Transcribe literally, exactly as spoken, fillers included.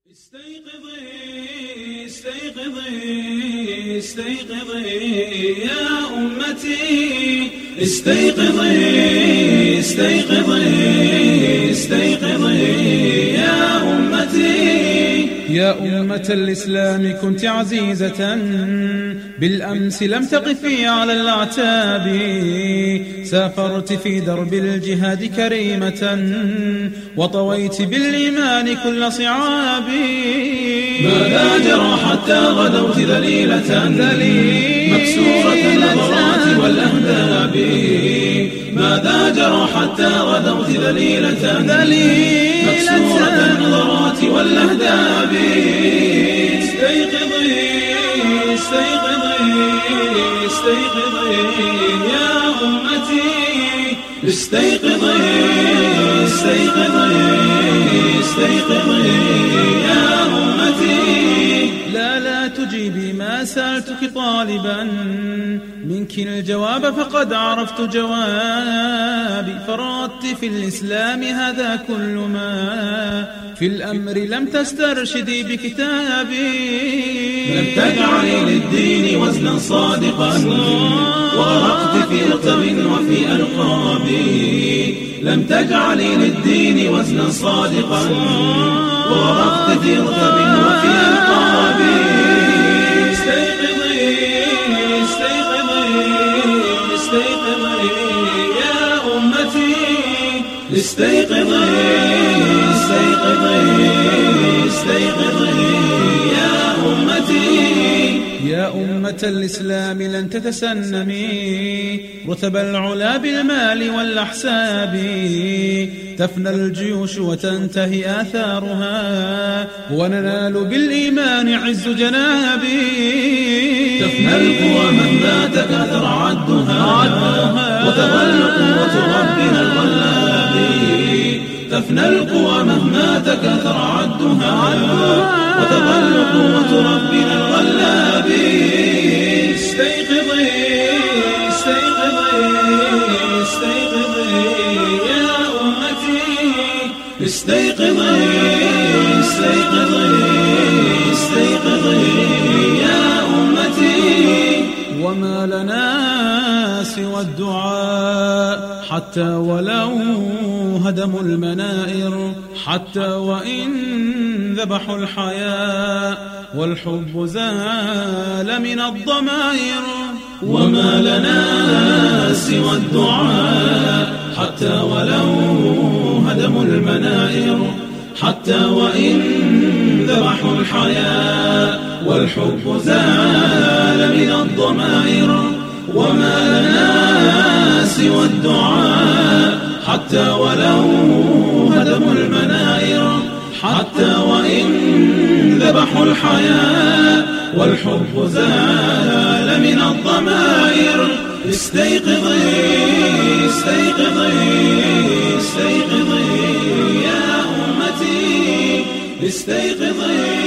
استيقظي استيقظي استيقظي يا أمتي، استيقظي استيقظي استيقظي يا أمتي. يا أمة الإسلام كنت عزيزة بالأمس، لم تقفي على الأعتاب، سافرت في درب الجهاد كريمة، وطويت بالإيمان كل صعاب. ماذا جرى حتى غدوت ذليلة مكسورة النظرات والأهداب؟ ماذا جرى حتى غدوت ذليلة مكسورة النظرات والأهداب؟ استيقظي استيقظي استيقظي يا أمتي، استيقظي استيقظي استيقظي يا أمتي. لا لا تجيبي ما سألتك طالبا منك الجواب، فقد عرفت جوابي. فرطت في الإسلام هذا كل ما في الأمر، لم تسترشدي بكتابي. لم تجعلي للدين وزنا صادقا، وغرقت في رتب وفي ألقاب. لم تجعلي للدين وزنا صادقا، وغرقت في رتب وفي ألقاب. استيقظي استيقظي استيقظي يا أمتي، استيقظي استيقظي استيقظي يا أمتي. يا أمة الإسلام لن تتسنمي رتب العلا بالمال والأحساب، تفنى الجيوش وتنتهي آثارها، وننال بالإيمان عز جنابي. تفنى القوى مهما تكاثر عدها، وتظل قوة ربنا الغلاب. تفنى القوى مهما تكاثر عدها، وتظل قوة ربنا الغلاب. استيقظي استيقظي استيقظي يا أمتي، استيقظي استيقظي استيقظي يا أمتي. وما لنا سوى الدعاء حتى ولو هدموا المنائر، حتى وإن ذبحوا الحياة والحب زال من الضمائر. وما لنا سوى الدعاء حتى ولو هدموا المنائر، حتى وإن ذبحوا الحياة والحب زال من الضمائر. وما لنا سوى الدعاء حتى ولو هدموا المنائر، حتى وإن ذبحوا الحياة والحب زال من الضمائر. استيقظي استيقظي استيقظي يا أمتي، استيقظي